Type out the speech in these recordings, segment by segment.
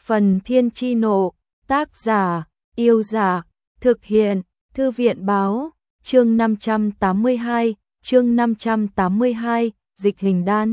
Phần Thiên Chi Nộ, tác giả, Yêu Dạ, thực hiện, Thư viện Báo, chương 582, dịch hình đan.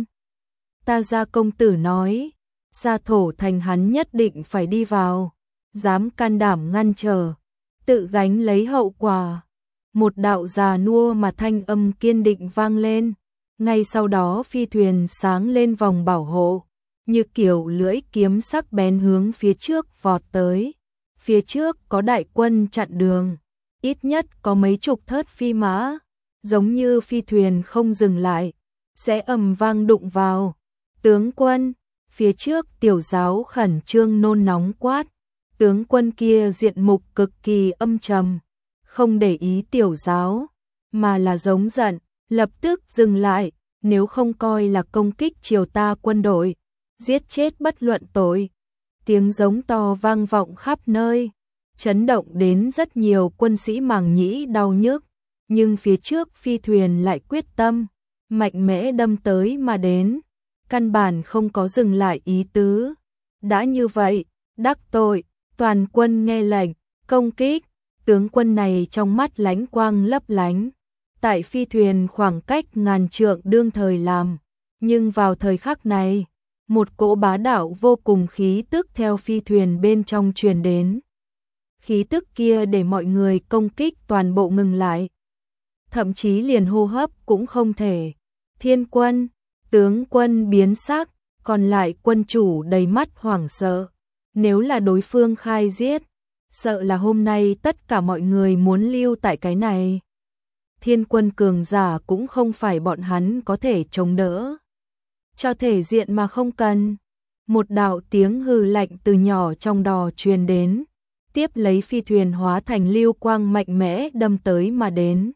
Ta Gia công tử nói, Gia Thổ Thành hắn nhất định phải đi vào, dám can đảm ngăn trở, tự gánh lấy hậu quả. Một đạo già nua mà thanh âm kiên định vang lên, ngay sau đó phi thuyền sáng lên vòng bảo hộ, như kiểu lưỡi kiếm sắc bén hướng phía trước vọt tới. Phía trước có đại quân chặn đường, ít nhất có mấy chục thớt phi mã, giống như phi thuyền không dừng lại, sẽ ầm vang đụng vào. Tướng quân, phía trước Tiểu Giáo khẩn trương nôn nóng quát, tướng quân kia diện mục cực kỳ âm trầm, không để ý Tiểu Giáo, mà là giống giận, lập tức dừng lại, nếu không coi là công kích triều ta quân đội, giết chết bất luận tội. Tiếng giống to vang vọng khắp nơi, chấn động đến rất nhiều quân sĩ màng nhĩ đau nhức, nhưng phía trước phi thuyền lại quyết tâm, mạnh mẽ đâm tới mà đến, căn bản không có dừng lại ý tứ. Đã như vậy, đắc tội, toàn quân nghe lệnh, công kích. Tướng quân này trong mắt lánh quang lấp lánh, tại phi thuyền khoảng cách ngàn trượng đương thời làm, nhưng vào thời khắc này, một cỗ bá đạo vô cùng khí tức theo phi thuyền bên trong truyền đến. Khí tức kia để mọi người công kích toàn bộ ngừng lại, thậm chí liền hô hấp cũng không thể. Thiên quân, tướng quân biến sắc, còn lại quân chủ đầy mắt hoảng sợ, nếu là đối phương khai giết, sợ là hôm nay tất cả mọi người muốn lưu tại cái này. Thiên quân cường giả cũng không phải bọn hắn có thể chống đỡ. Cho thể diện mà không cần. Một đạo tiếng hừ lạnh từ nhỏ trong đò truyền đến, tiếp lấy phi thuyền hóa thành lưu quang mạnh mẽ đâm tới mà đến,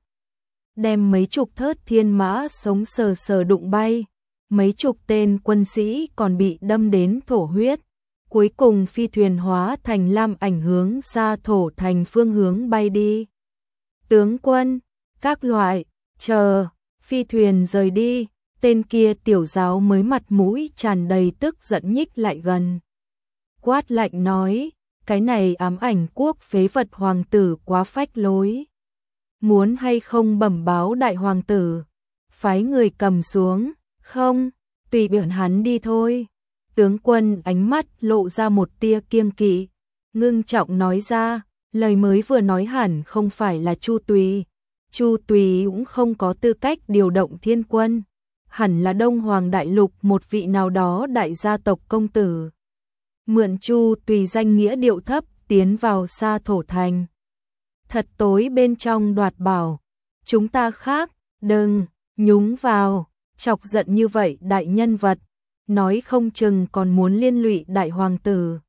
đem mấy chục thớt thiên mã sống sờ sờ đụng bay, mấy chục tên quân sĩ còn bị đâm đến thổ huyết. Cuối cùng phi thuyền hóa thành lam ảnh hướng Gia Thổ Thành phương hướng bay đi. Tướng quân, các loại, chờ, phi thuyền rời đi, tên kia Tiểu Giáo mới mặt mũi tràn đầy tức giận nhích lại gần. Quát lạnh nói, cái này ám ảnh quốc phế vật hoàng tử quá phách lối. Muốn hay không bẩm báo đại hoàng tử, phái người cầm xuống, không, tùy biển hắn đi thôi. Tướng quân ánh mắt lộ ra một tia kiêng kỵ, ngưng trọng nói ra, lời mới vừa nói hẳn không phải là Chu Tùy. Chu Tùy cũng không có tư cách điều động thiên quân, hẳn là Đông Hoàng Đại Lục một vị nào đó đại gia tộc công tử. Mượn Chu Tùy danh nghĩa điệu thấp tiến vào Gia Thổ Thành. Thật tối bên trong đoạt bảo, chúng ta khác, đừng nhúng vào, chọc giận như vậy đại nhân vật, nói không chừng còn muốn liên lụy đại hoàng tử.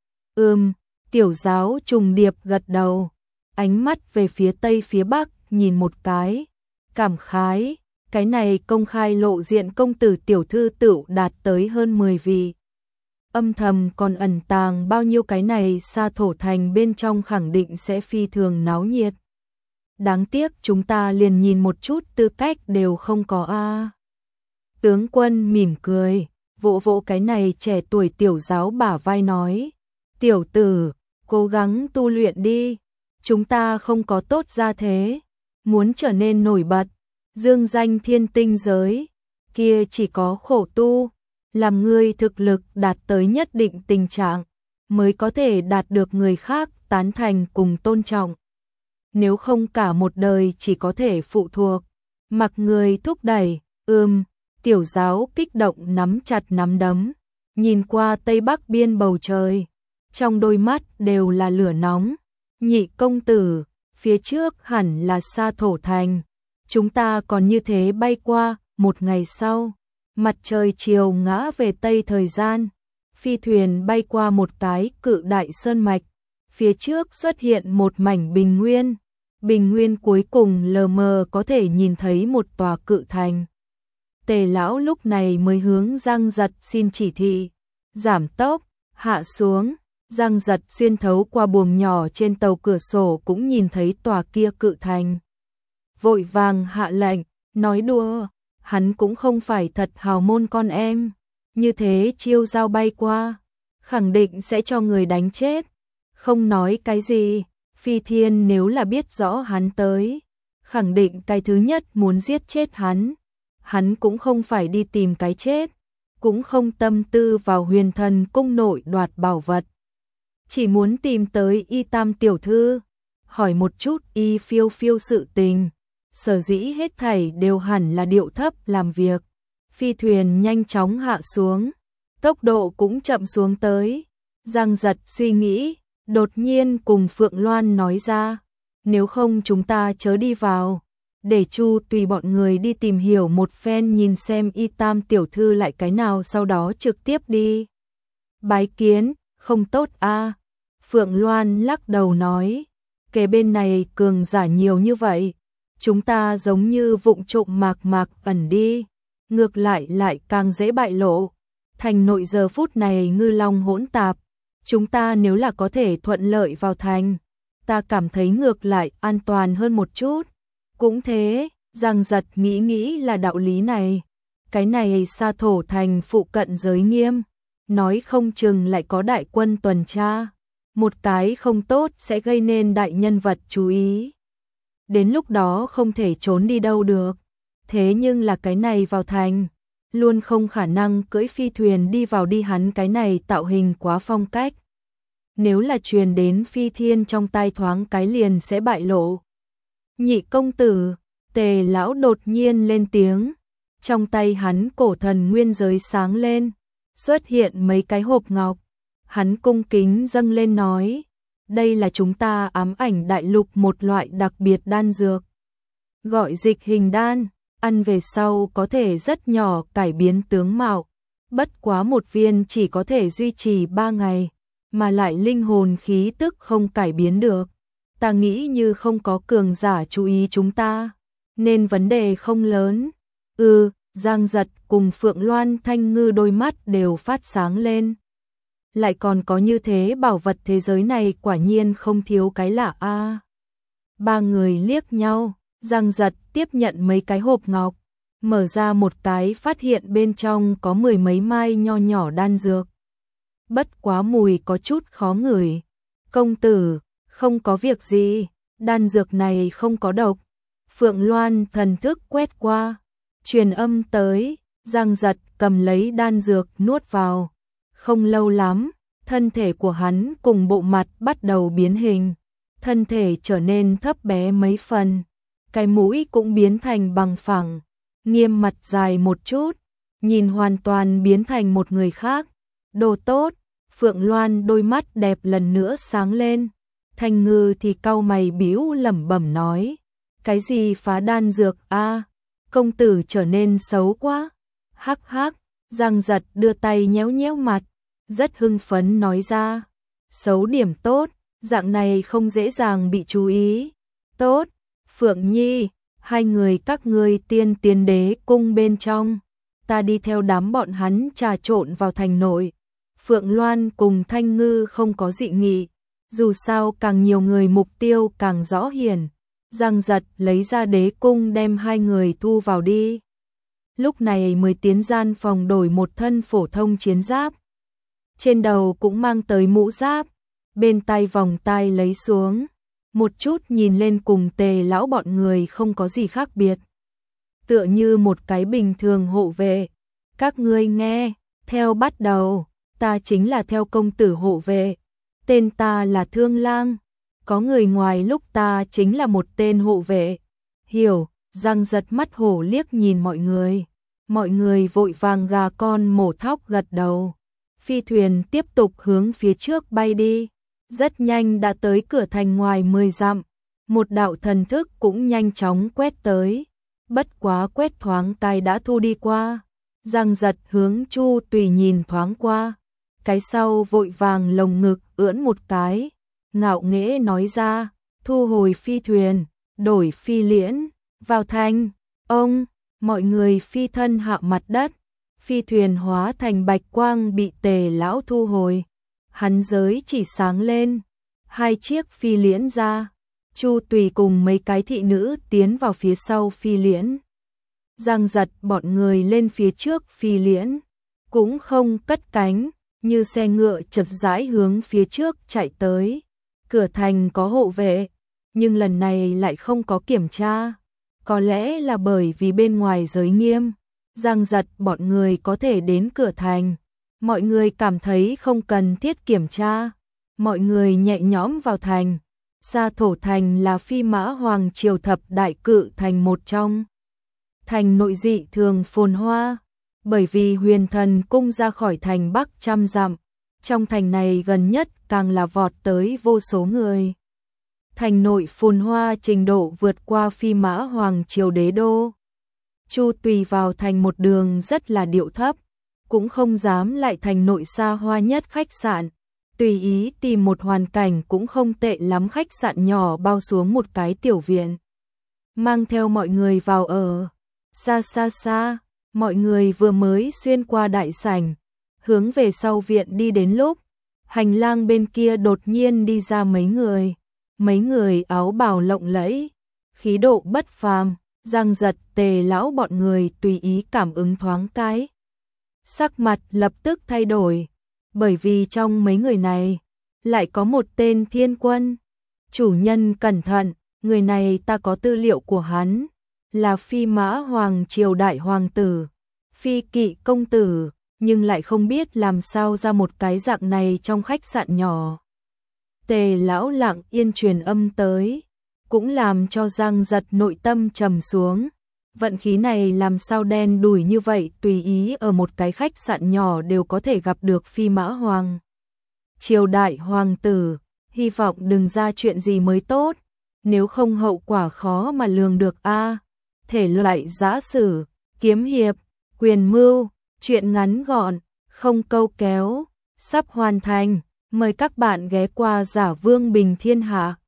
Tiểu Giáo trùng điệp gật đầu, ánh mắt về phía tây phía bắc nhìn một cái, cảm khái, cái này công khai lộ diện công tử tiểu thư tựu đạt tới hơn 10 vị. Âm thầm còn ẩn tàng bao nhiêu cái này Gia Thổ Thành bên trong khẳng định sẽ phi thường náo nhiệt. Đáng tiếc chúng ta liền nhìn một chút tư cách đều không có a. Tướng quân mỉm cười, vỗ vỗ cái này trẻ tuổi Tiểu Giáo bả vai nói, tiểu tử, cố gắng tu luyện đi, chúng ta không có tốt ra thế, muốn trở nên nổi bật, dương danh thiên tinh giới, kia chỉ có khổ tu, làm ngươi thực lực đạt tới nhất định tình trạng, mới có thể đạt được người khác tán thành cùng tôn trọng. Nếu không cả một đời chỉ có thể phụ thuộc, mặc người thúc đẩy. Tiểu Giáo kích động nắm chặt nắm đấm, nhìn qua tây bắc biên bầu trời, trong đôi mắt đều là lửa nóng. Nhị công tử, phía trước hẳn là Gia Thổ Thành, chúng ta còn như thế bay qua. Một ngày sau, mặt trời chiều ngã về tây thời gian, phi thuyền bay qua một cái cự đại sơn mạch, phía trước xuất hiện một mảnh bình nguyên. Bình nguyên cuối cùng lờ mờ có thể nhìn thấy một tòa cự thành. Tề lão lúc này mới hướng Giang Giật xin chỉ thị, giảm tốc, hạ xuống. Giang Giật xuyên thấu qua buồng nhỏ trên tàu cửa sổ cũng nhìn thấy tòa kia cự thành. Vội vàng hạ lệnh, nói đùa, hắn cũng không phải thật hào môn con em, như thế chiêu giao bay qua, khẳng định sẽ cho người đánh chết. Không nói cái gì, Phi Thiên nếu là biết rõ hắn tới, khẳng định cái thứ nhất muốn giết chết hắn. Hắn cũng không phải đi tìm cái chết, cũng không tâm tư vào Huyền Thần cung nội đoạt bảo vật. Chỉ muốn tìm tới Y Tam tiểu thư, hỏi một chút Y Phiêu Phiêu sự tình. Sở dĩ hết thảy đều hẳn là điệu thấp làm việc. Phi thuyền nhanh chóng hạ xuống, tốc độ cũng chậm xuống tới. Giang Giật suy nghĩ, đột nhiên cùng Phượng Loan nói ra, nếu không chúng ta chớ đi vào, để Chu tùy bọn người đi tìm hiểu một phen nhìn xem Y Tam tiểu thư lại cái nào, sau đó trực tiếp đi bái kiến. Không tốt a. Phượng Loan lắc đầu nói, kể bên này cường giả nhiều như vậy, chúng ta giống như vụng trộm mạc ẩn đi, ngược lại càng dễ bại lộ. Thành nội giờ phút này ngư long hỗn tạp, chúng ta nếu là có thể thuận lợi vào thành, ta cảm thấy ngược lại an toàn hơn một chút. Cũng thế, Giang Giật nghĩ là đạo lý này. Cái này Sa Thổ thành phụ cận giới nghiêm, nói không chừng lại có đại quân tuần tra, một cái không tốt sẽ gây nên đại nhân vật chú ý. Đến lúc đó không thể trốn đi đâu được. Thế nhưng là cái này vào thành, luôn không khả năng cưỡi phi thuyền đi vào đi, hắn cái này tạo hình quá phong cách. Nếu là truyền đến Phi Thiên trong tai thoáng cái liền sẽ bại lộ. Nhị công tử, Tề lão đột nhiên lên tiếng, trong tay hắn cổ thần nguyên giới sáng lên, xuất hiện mấy cái hộp ngọc. Hắn cung kính dâng lên nói, đây là chúng ta ám ảnh đại lục một loại đặc biệt đan dược, gọi dịch hình đan, ăn về sau có thể rất nhỏ cải biến tướng mạo, bất quá một viên chỉ có thể duy trì 3 ngày, mà lại linh hồn khí tức không cải biến được. Ta nghĩ như không có cường giả chú ý chúng ta, nên vấn đề không lớn. Giang Giật cùng Phượng Loan Thanh Ngư đôi mắt đều phát sáng lên. Lại còn có như thế bảo vật, thế giới này quả nhiên không thiếu cái lạ a. Ba người liếc nhau, Giang Giật tiếp nhận mấy cái hộp ngọc, mở ra một cái phát hiện bên trong có 10 mấy mai nho nhỏ đan dược. Bất quá mùi có chút khó ngửi. Công tử, không có việc gì, đan dược này không có độc. Phượng Loan thần thức quét qua, truyền âm tới, Giang Giật cầm lấy đan dược nuốt vào. Không lâu lắm, thân thể của hắn cùng bộ mặt bắt đầu biến hình, thân thể trở nên thấp bé mấy phần, cái mũi cũng biến thành bằng phẳng, nghiêm mặt dài một chút, nhìn hoàn toàn biến thành một người khác. Đồ tốt. Phượng Loan đôi mắt đẹp lần nữa sáng lên. Thanh Ngư thì cau mày bĩu lẩm bẩm nói, cái gì phá đan dược a, công tử trở nên xấu quá. Hắc hắc. Giang Giật đưa tay nhéo nhéo mặt, rất hưng phấn nói ra, xấu điểm tốt, dạng này không dễ dàng bị chú ý. Tốt. Phượng Nhi, hai người các ngươi tiên đế cung bên trong, ta đi theo đám bọn hắn trà trộn vào thành nội. Phượng Loan cùng Thanh Ngư không có dị nghị, dù sao càng nhiều người mục tiêu càng rõ hiển. Giang Giật lấy ra đế cung đem hai người thu vào đi. Lúc này mới tiến gian phòng đổi một thân phổ thông chiến giáp. Trên đầu cũng mang tới mũ giáp, bên tai vòng tai lấy xuống, một chút nhìn lên cùng Tề lão bọn người không có gì khác biệt. Tựa như một cái bình thường hộ vệ. Các ngươi nghe, theo bắt đầu. Ta chính là theo công tử hộ vệ, tên ta là Thương Lang, có người ngoài lúc ta chính là một tên hộ vệ. Hiểu. Giang Giật mắt hổ liếc nhìn mọi người vội vàng gà con mổ thóc gật đầu. Phi thuyền tiếp tục hướng phía trước bay đi, rất nhanh đã tới cửa thành ngoài 10 dặm, một đạo thần thức cũng nhanh chóng quét tới, bất quá quét thoáng cái đã thu đi qua. Giang Giật hướng Chu Tùy nhìn thoáng qua, cái sau vội vàng lồng ngực ưỡn một cái, ngạo nghễ nói ra, thu hồi phi thuyền, đổi phi liễn, vào thành. Ông, mọi người phi thân hạ mặt đất, phi thuyền hóa thành bạch quang bị Tề lão thu hồi, hắn giới chỉ sáng lên, hai chiếc phi liễn ra, Chu Tùy cùng mấy cái thị nữ tiến vào phía sau phi liễn. Giang Giật bọn người lên phía trước phi liễn, cũng không cất cánh, như xe ngựa chậm rãi hướng phía trước chạy tới. Cửa thành có hộ vệ, nhưng lần này lại không có kiểm tra. Có lẽ là bởi vì bên ngoài giới nghiêm, Giang Giật bọn người có thể đến cửa thành. Mọi người cảm thấy không cần thiết kiểm tra. Mọi người nhẹ nhõm vào thành. Sa Thổ Thành là Phi Mã Hoàng Triều thập đại cự thành một trong. Thành nội dị thường phồn hoa, bởi vì Huyền Thần Cung ra khỏi thành Bắc trăm dặm. Trong thành này gần nhất càng là vọt tới vô số người. Thành nội phồn hoa trình độ vượt qua Phi Mã Hoàng Triều đế đô. Chu Tùy vào thành một đường rất là điệu thấp, cũng không dám lại thành nội xa hoa nhất khách sạn. Tùy ý tìm một hoàn cảnh cũng không tệ lắm khách sạn nhỏ bao xuống một cái tiểu viện. Mang theo mọi người vào ở. Xa xa xa, mọi người vừa mới xuyên qua đại sảnh, hướng về sau viện đi đến lúc, hành lang bên kia đột nhiên đi ra mấy người. Mấy người áo bào lộng lẫy, khí độ bất phàm. Giang Giật, Tề lão bọn người tùy ý cảm ứng thoáng cái. Sắc mặt lập tức thay đổi, bởi vì trong mấy người này lại có một tên thiên quân. Chủ nhân cẩn thận, người này ta có tư liệu của hắn, là Phi Mã Hoàng Triều đại hoàng tử, Phi Kỵ công tử, nhưng lại không biết làm sao ra một cái dạng này trong khách sạn nhỏ. Tề lão lặng yên truyền âm tới, cũng làm cho Giang Giật nội tâm trầm xuống. Vận khí này làm sao đen đủi như vậy, tùy ý ở một cái khách sạn nhỏ đều có thể gặp được Phi Mã Hoàng Triều đại hoàng tử, hy vọng đừng ra chuyện gì mới tốt, nếu không hậu quả khó mà lường được a. Thể loại giã sử, kiếm hiệp, quyền mưu, truyện ngắn gọn, không câu kéo, sắp hoàn thành, mời các bạn ghé qua Giả Vương Bình Thiên Hạ.